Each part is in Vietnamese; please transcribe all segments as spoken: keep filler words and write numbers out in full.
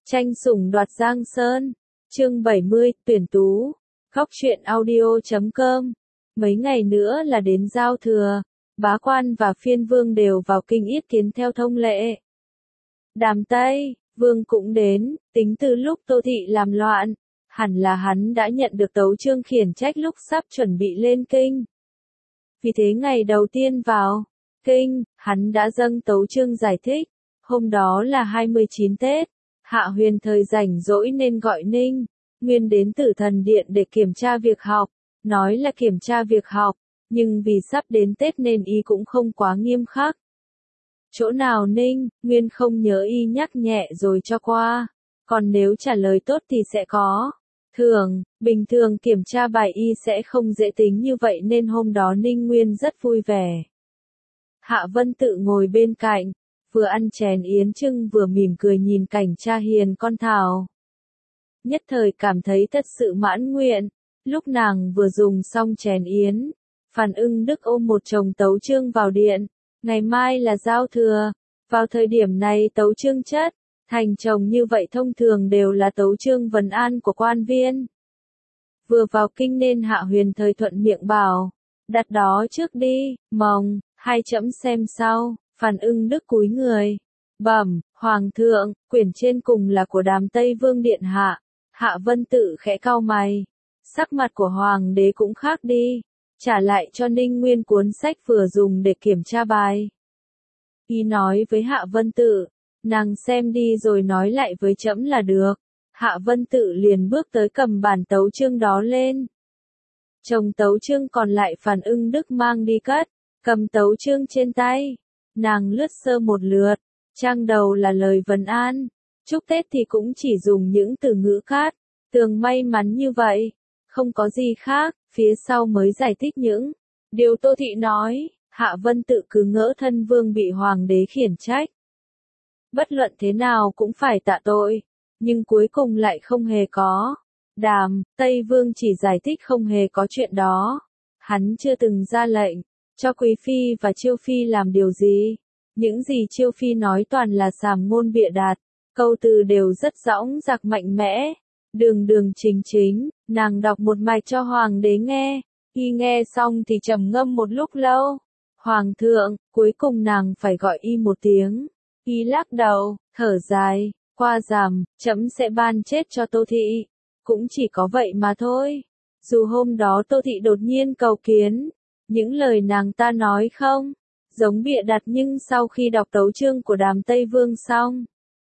Tranh sủng đoạt Giang Sơn, chương bảy mươi, tuyển tú, góc truyện audio chấm com. Mấy ngày nữa là đến giao thừa, bá quan và phiên vương đều vào kinh yết kiến theo thông lệ. Đàm Tây, vương cũng đến, tính từ lúc Tô Thị làm loạn, hẳn là hắn đã nhận được tấu chương khiển trách lúc sắp chuẩn bị lên kinh. Vì thế ngày đầu tiên vào kinh, hắn đã dâng tấu chương giải thích, hôm đó là hai mươi chín Tết. Hạ Huyền thời rảnh rỗi nên gọi Ninh Nguyên đến Tử Thần Điện để kiểm tra việc học, nói là kiểm tra việc học, nhưng vì sắp đến Tết nên y cũng không quá nghiêm khắc. Chỗ nào Ninh Nguyên không nhớ y nhắc nhẹ rồi cho qua, còn nếu trả lời tốt thì sẽ có thưởng. Bình thường kiểm tra bài y sẽ không dễ tính như vậy nên hôm đó Ninh Nguyên rất vui vẻ. Hạ Vân Tự ngồi bên cạnh, vừa ăn chén yến trưng vừa mỉm cười nhìn cảnh cha hiền con Thảo. Nhất thời cảm thấy thật sự mãn nguyện, lúc nàng vừa dùng xong chén yến, Phan Ưng Đức ôm một chồng tấu chương vào điện, ngày mai là giao thừa, vào thời điểm này tấu chương chất, thành chồng như vậy thông thường đều là tấu chương vấn an của quan viên. Vừa vào kinh nên Hạ Huyền thời thuận miệng bảo, đặt đó trước đi, mong, hai chẫm xem sau. Phan Ưng Đức cúi người, bẩm, Hoàng thượng, quyển trên cùng là của Đàm Tây Vương điện hạ. Hạ Vân Tự khẽ cau mày, sắc mặt của Hoàng đế cũng khác đi, trả lại cho Ninh Nguyên cuốn sách vừa dùng để kiểm tra bài. Y nói với Hạ Vân Tự, nàng xem đi rồi nói lại với trẫm là được. Hạ Vân Tự liền bước tới cầm bản tấu chương đó lên. Chồng tấu chương còn lại Phan Ưng Đức mang đi cất, cầm tấu chương trên tay. Nàng lướt sơ một lượt, trang đầu là lời vấn an, chúc Tết thì cũng chỉ dùng những từ ngữ cát, tường may mắn như vậy, không có gì khác, phía sau mới giải thích những điều Tô Thị nói. Hạ Vân Tự cứ ngỡ thân vương bị hoàng đế khiển trách. Bất luận thế nào cũng phải tạ tội, nhưng cuối cùng lại không hề có. Đàm Tây Vương chỉ giải thích không hề có chuyện đó, hắn chưa từng ra lệnh cho Quý Phi và Chiêu Phi làm điều gì. Những gì Chiêu Phi nói toàn là sàm ngôn bịa đặt, câu từ đều rất dõng dạc mạnh mẽ, đường đường chính chính. Nàng đọc một mạch cho Hoàng đế nghe, y nghe xong thì trầm ngâm một lúc lâu. Hoàng thượng, cuối cùng nàng phải gọi y một tiếng. Y lắc đầu, thở dài, qua rằm, trẫm sẽ ban chết cho Tô Thị. Cũng chỉ có vậy mà thôi. Dù hôm đó Tô Thị đột nhiên cầu kiến, những lời nàng ta nói không giống bịa đặt, nhưng sau khi đọc tấu chương của Đàm Tây Vương xong,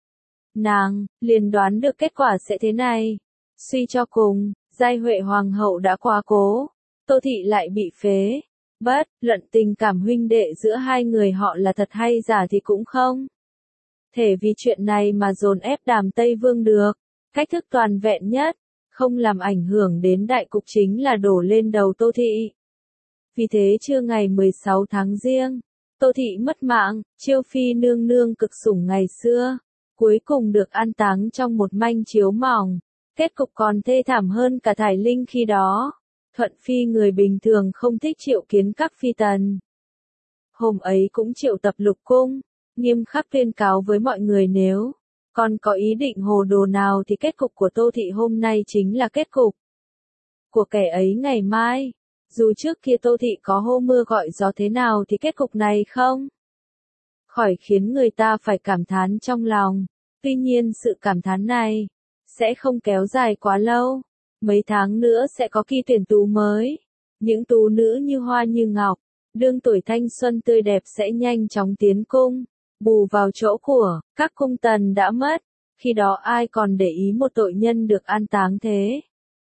nàng liền đoán được kết quả sẽ thế này. Suy cho cùng, Giai Huệ hoàng hậu đã quá cố, Tô Thị lại bị phế. Bất luận tình cảm huynh đệ giữa hai người họ là thật hay giả thì cũng không thể vì chuyện này mà dồn ép Đàm Tây Vương được. Cách thức toàn vẹn nhất, không làm ảnh hưởng đến đại cục chính là đổ lên đầu Tô Thị. Vì thế trưa ngày mười sáu tháng Giêng, Tô Thị mất mạng. Chiêu Phi nương nương cực sủng ngày xưa, cuối cùng được an táng trong một manh chiếu mỏng. Kết cục còn thê thảm hơn cả Thải Linh khi đó. Thuận Phi người bình thường không thích triệu kiến các phi tần. Hôm ấy cũng triệu tập lục cung, nghiêm khắc tuyên cáo với mọi người nếu còn có ý định hồ đồ nào thì kết cục của Tô Thị hôm nay chính là kết cục của kẻ ấy ngày mai. Dù trước kia Tô Thị có hô mưa gọi gió thế nào thì kết cục này không khỏi khiến người ta phải cảm thán trong lòng. Tuy nhiên sự cảm thán này sẽ không kéo dài quá lâu. Mấy tháng nữa sẽ có kỳ tuyển tú mới. Những tú nữ như hoa như ngọc, đương tuổi thanh xuân tươi đẹp sẽ nhanh chóng tiến cung, bù vào chỗ của các cung tần đã mất. Khi đó ai còn để ý một tội nhân được an táng thế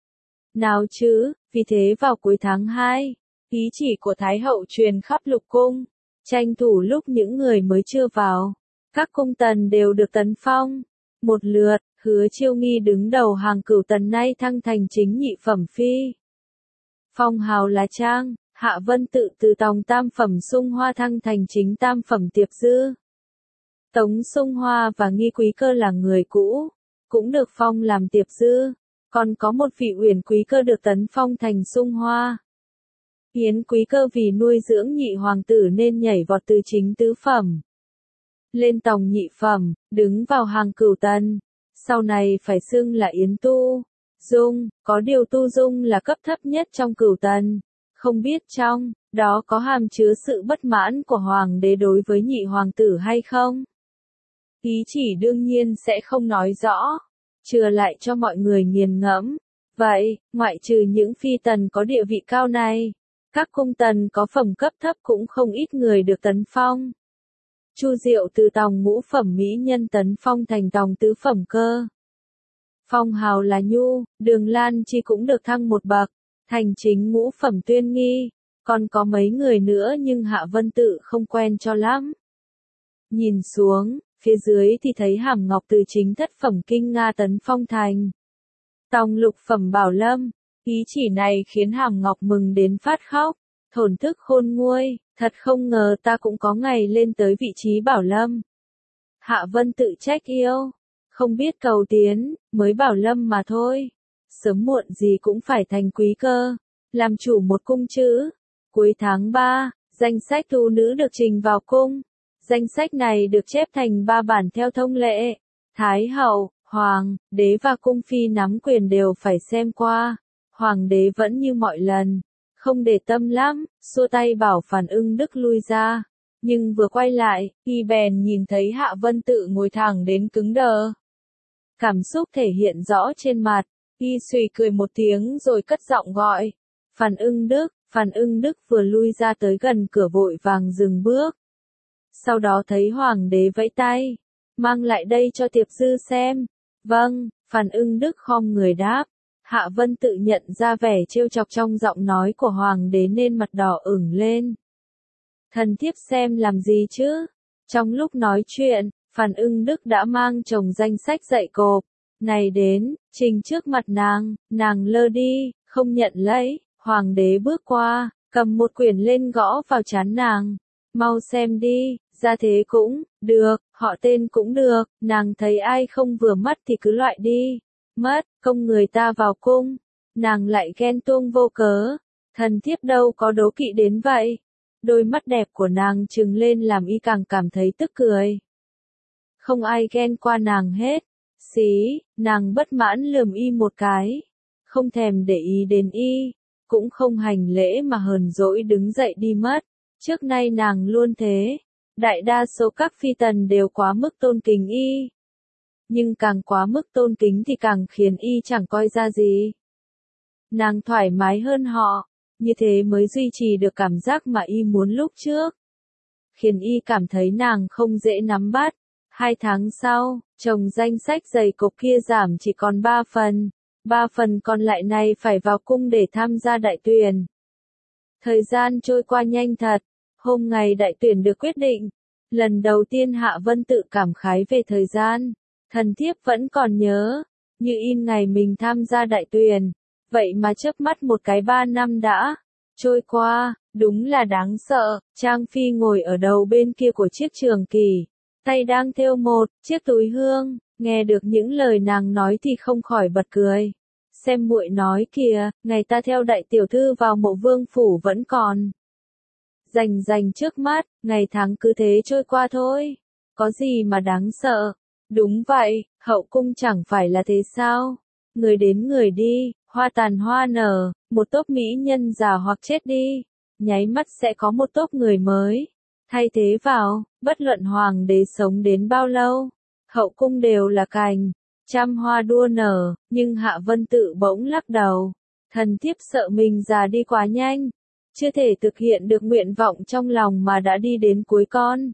nào chứ. Vì thế vào cuối tháng hai, ý chỉ của Thái hậu truyền khắp lục cung, tranh thủ lúc những người mới chưa vào, các cung tần đều được tấn phong một lượt. Hứa Chiêu Nghi đứng đầu hàng cửu tần nay thăng thành chính nhị phẩm phi. Phong hào là Trang. Hạ Vân Tự từ tòng tam phẩm Sung Hoa thăng thành chính tam phẩm Tiệp Dư. Tống Sung Hoa và Nghi Quý Cơ là người cũ, cũng được phong làm Tiệp Dư. Còn có một vị Uyển Quý Cơ được tấn phong thành Sung Hoa. Yến Quý Cơ vì nuôi dưỡng nhị hoàng tử nên nhảy vọt từ chính tứ phẩm lên tòng nhị phẩm, đứng vào hàng cửu tần. sau này phải xưng là Yến Tu Dung, có điều Tu Dung là cấp thấp nhất trong Cửu Tần, không biết trong đó có hàm chứa sự bất mãn của hoàng đế đối với nhị hoàng tử hay không. Ý chỉ đương nhiên sẽ không nói rõ, chừa lại cho mọi người nghiền ngẫm. Vậy, ngoại trừ những phi tần có địa vị cao này, các cung tần có phẩm cấp thấp cũng không ít người được tấn phong. Chu Diệu từ tòng ngũ phẩm mỹ nhân tấn phong thành tòng tứ phẩm cơ. Phong hào là nhu, Đường Lan Chi cũng được thăng một bậc, thành chính ngũ phẩm tuyên nghi, còn có mấy người nữa nhưng Hạ Vân Tự không quen cho lắm. Nhìn xuống, phía dưới thì thấy Hàm Ngọc từ chính thất phẩm kinh Nga tấn phong thành tòng lục phẩm Bảo Lâm, ý chỉ này khiến Hàm Ngọc mừng đến phát khóc, thổn thức khôn nguôi, thật không ngờ ta cũng có ngày lên tới vị trí Bảo Lâm. Hạ Vân Tự trách yêu, không biết cầu tiến, mới Bảo Lâm mà thôi, sớm muộn gì cũng phải thành quý cơ, làm chủ một cung chữ. Cuối tháng ba, danh sách tu nữ được trình vào cung, danh sách này được chép thành ba bản theo thông lệ, Thái hậu, Hoàng đế và cung phi nắm quyền đều phải xem qua. Hoàng đế vẫn như mọi lần, không để tâm lắm, xua tay bảo Phàn Ưng Đức lui ra. Nhưng vừa quay lại, y bèn nhìn thấy Hạ Vân Tự ngồi thẳng đến cứng đờ. Cảm xúc thể hiện rõ trên mặt, y suy cười một tiếng rồi cất giọng gọi. Phàn Ưng Đức, Phàn Ưng Đức vừa lui ra tới gần cửa vội vàng dừng bước. Sau đó thấy Hoàng đế vẫy tay, mang lại đây cho Tiệp Dư xem. Vâng, Phàn Ưng Đức khom người đáp. Hạ Vân Tự nhận ra vẻ trêu chọc trong giọng nói của Hoàng đế nên mặt đỏ ửng lên. Thần thiếp xem làm gì chứ? Trong lúc nói chuyện, Phàn Ưng Đức đã mang chồng danh sách dạy cộp này đến, trình trước mặt nàng, nàng lơ đi, không nhận lấy. Hoàng đế bước qua, cầm một quyển lên gõ vào trán nàng. Mau xem đi, ra thế cũng được, họ tên cũng được, nàng thấy ai không vừa mắt thì cứ loại đi. Mất, công người ta vào cung, nàng lại ghen tuông vô cớ, thần thiếp đâu có đố kỵ đến vậy. Đôi mắt đẹp của nàng trừng lên làm y càng cảm thấy tức cười. Không ai ghen qua nàng hết, xí, nàng bất mãn lườm y một cái, không thèm để ý đến y, cũng không hành lễ mà hờn dỗi đứng dậy đi mất. Trước nay nàng luôn thế, đại đa số các phi tần đều quá mức tôn kính y. Nhưng càng quá mức tôn kính thì càng khiến y chẳng coi ra gì. Nàng thoải mái hơn họ, như thế mới duy trì được cảm giác mà y muốn lúc trước. Khiến y cảm thấy nàng không dễ nắm bắt. Hai tháng sau, chồng danh sách dày cộp kia giảm chỉ còn ba phần. Ba phần còn lại này phải vào cung để tham gia đại tuyển. Thời gian trôi qua nhanh thật. Hôm ngày đại tuyển được quyết định. Lần đầu tiên Hạ Vân Tự cảm khái về thời gian. Thần thiếp vẫn còn nhớ, như in ngày mình tham gia đại tuyển, vậy mà chớp mắt một cái ba năm đã trôi qua, đúng là đáng sợ. Trang Phi ngồi ở đầu bên kia của chiếc trường kỷ, tay đang thêu một chiếc túi hương, nghe được những lời nàng nói thì không khỏi bật cười. Xem muội nói kìa, ngày ta theo đại tiểu thư vào Mộ Vương phủ vẫn còn rành rành trước mắt, ngày tháng cứ thế trôi qua thôi, có gì mà đáng sợ. Đúng vậy, hậu cung chẳng phải là thế sao? Người đến người đi, hoa tàn hoa nở, một tốp mỹ nhân già hoặc chết đi, nháy mắt sẽ có một tốp người mới thay thế vào, bất luận hoàng đế sống đến bao lâu, hậu cung đều là cành trăm hoa đua nở. Nhưng Hạ Vân Tự bỗng lắc đầu, thần thiếp sợ mình già đi quá nhanh, chưa thể thực hiện được nguyện vọng trong lòng mà đã đi đến cuối con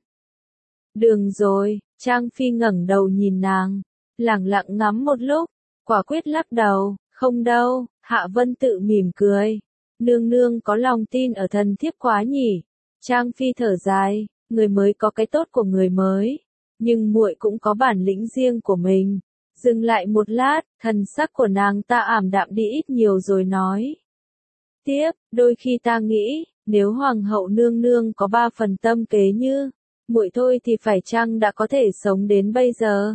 đường rồi. Trang Phi ngẩng đầu nhìn nàng, lẳng lặng ngắm một lúc, quả quyết lắc đầu, không đâu. Hạ Vân Tự mỉm cười, nương nương có lòng tin ở thần thiếp quá nhỉ. Trang Phi thở dài, người mới có cái tốt của người mới, nhưng muội cũng có bản lĩnh riêng của mình. Dừng lại một lát, thần sắc của nàng ta ảm đạm đi ít nhiều rồi nói tiếp, đôi khi ta nghĩ, nếu hoàng hậu nương nương có ba phần tâm kế như muội thôi thì phải chăng đã có thể sống đến bây giờ.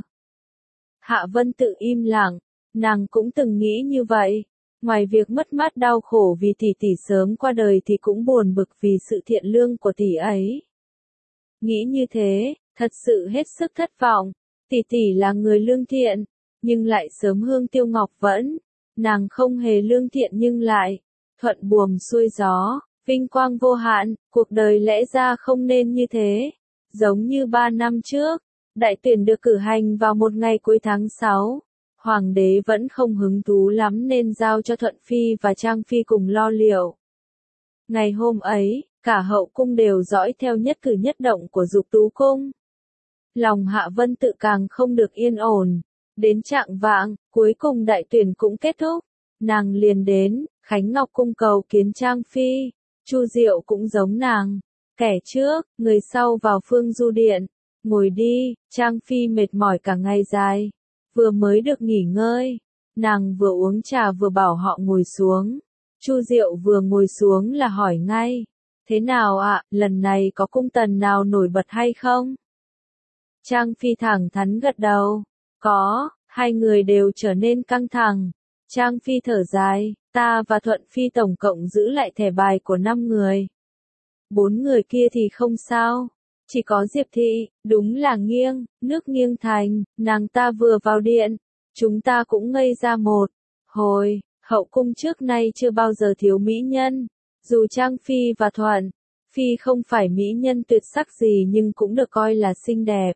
Hạ Vân Tự im lặng, nàng cũng từng nghĩ như vậy, ngoài việc mất mát đau khổ vì tỷ tỷ sớm qua đời thì cũng buồn bực vì sự thiện lương của tỷ ấy. Nghĩ như thế, thật sự hết sức thất vọng, tỷ tỷ là người lương thiện, nhưng lại sớm hương tiêu ngọc vẫn. Nàng không hề lương thiện nhưng lại thuận buồm xuôi gió, vinh quang vô hạn, cuộc đời lẽ ra không nên như thế. Giống như ba năm trước, đại tuyển được cử hành vào một ngày cuối tháng sáu. Hoàng đế vẫn không hứng thú lắm nên giao cho Thuận Phi và Trang Phi cùng lo liệu. Ngày hôm ấy, cả hậu cung đều dõi theo nhất cử nhất động của Dục Tú Cung. Lòng Hạ Vân Tự càng không được yên ổn. Đến trạng vạng, cuối cùng đại tuyển cũng kết thúc. Nàng liền đến Khánh Ngọc Cung cầu kiến Trang Phi. Chu Diệu cũng giống nàng. Kẻ trước, người sau vào Phương Du Điện. Ngồi đi, Trang Phi mệt mỏi cả ngày dài. Vừa mới được nghỉ ngơi. Nàng vừa uống trà vừa bảo họ ngồi xuống. Chu Diệu vừa ngồi xuống là hỏi ngay. Thế nào ạ, lần này có cung tần nào nổi bật hay không? Trang Phi thẳng thắn gật đầu. Có, hai người đều trở nên căng thẳng. Trang Phi thở dài, ta và Thuận Phi tổng cộng giữ lại thẻ bài của năm người. Bốn người kia thì không sao. Chỉ có Diệp Thị, đúng là nghiêng, nước nghiêng thành, nàng ta vừa vào điện. Chúng ta cũng ngây ra một hồi, hậu cung trước nay chưa bao giờ thiếu mỹ nhân. Dù Trang Phi và Thuận Phi không phải mỹ nhân tuyệt sắc gì nhưng cũng được coi là xinh đẹp.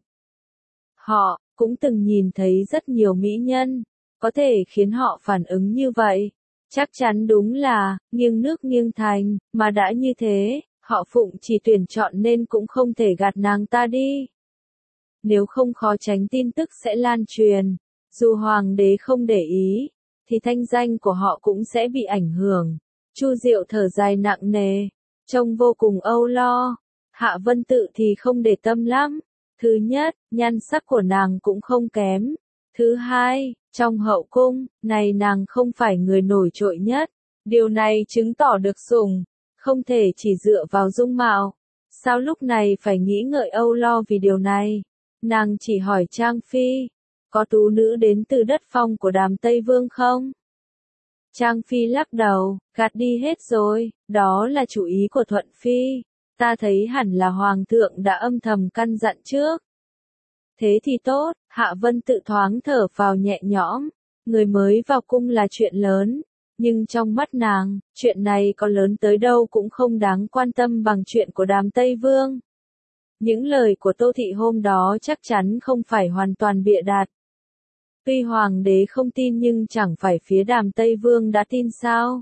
Họ cũng từng nhìn thấy rất nhiều mỹ nhân, có thể khiến họ phản ứng như vậy. Chắc chắn đúng là, nghiêng nước nghiêng thành, mà đã như thế, họ Phụng chỉ tuyển chọn nên cũng không thể gạt nàng ta đi. Nếu không khó tránh tin tức sẽ lan truyền, dù hoàng đế không để ý, thì thanh danh của họ cũng sẽ bị ảnh hưởng. Chu Diệu thở dài nặng nề, trông vô cùng âu lo. Hạ Vân Tự thì không để tâm lắm. Thứ nhất, nhan sắc của nàng cũng không kém. Thứ hai, trong hậu cung, này nàng không phải người nổi trội nhất. Điều này chứng tỏ được sủng, không thể chỉ dựa vào dung mạo. Sao lúc này phải nghĩ ngợi âu lo vì điều này? Nàng chỉ hỏi Trang Phi, có tú nữ đến từ đất phong của Đàm Tây Vương không? Trang Phi lắc đầu, gạt đi hết rồi, đó là chủ ý của Thuận Phi. Ta thấy hẳn là Hoàng thượng đã âm thầm căn dặn trước. Thế thì tốt, Hạ Vân Tự thoáng thở vào nhẹ nhõm. Người mới vào cung là chuyện lớn, nhưng trong mắt nàng, chuyện này có lớn tới đâu cũng không đáng quan tâm bằng chuyện của Đàm Tây Vương. Những lời của Tô Thị hôm đó chắc chắn không phải hoàn toàn bịa đặt. Tuy hoàng đế không tin nhưng chẳng phải phía Đàm Tây Vương đã tin sao?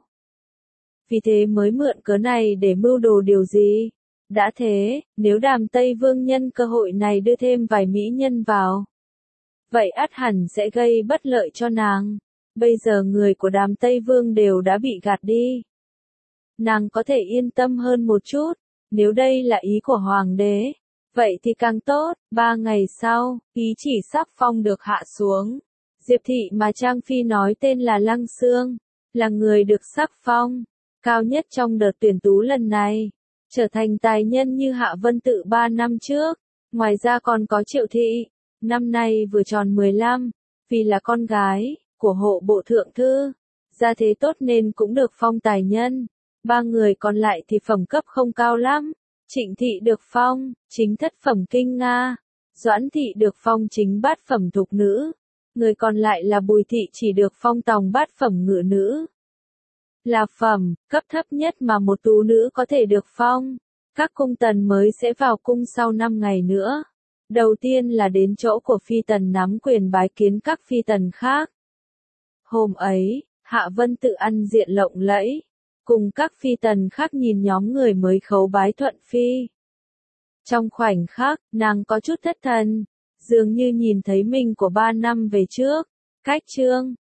Vì thế mới mượn cớ này để mưu đồ điều gì? Đã thế, nếu Đàm Tây Vương nhân cơ hội này đưa thêm vài mỹ nhân vào, vậy ắt hẳn sẽ gây bất lợi cho nàng. Bây giờ người của Đàm Tây Vương đều đã bị gạt đi. Nàng có thể yên tâm hơn một chút, nếu đây là ý của hoàng đế. Vậy thì càng tốt. Ba ngày sau, ý chỉ sắp phong được hạ xuống. Diệp Thị mà Trang Phi nói tên là Lăng Xương, là người được sắc phong cao nhất trong đợt tuyển tú lần này, trở thành tài nhân như Hạ Vân Tự ba năm trước. Ngoài ra còn có Triệu Thị, năm nay vừa tròn mười lăm, vì là con gái của hộ bộ thượng thư, gia thế tốt nên cũng được phong tài nhân. Ba người còn lại thì phẩm cấp không cao lắm. Trịnh Thị được phong chính thất phẩm kinh Nga, Doãn Thị được phong chính bát phẩm thục nữ, người còn lại là Bùi Thị chỉ được phong tòng bát phẩm ngự nữ. Là phẩm cấp thấp nhất mà một tú nữ có thể được phong. Các cung tần mới sẽ vào cung sau năm ngày nữa. Đầu tiên là đến chỗ của phi tần nắm quyền bái kiến các phi tần khác. Hôm ấy, Hạ Vân Tự ăn diện lộng lẫy, cùng các phi tần khác nhìn nhóm người mới khấu bái Thuận Phi. Trong khoảnh khắc, nàng có chút thất thần, dường như nhìn thấy mình của ba năm về trước. Cách Trương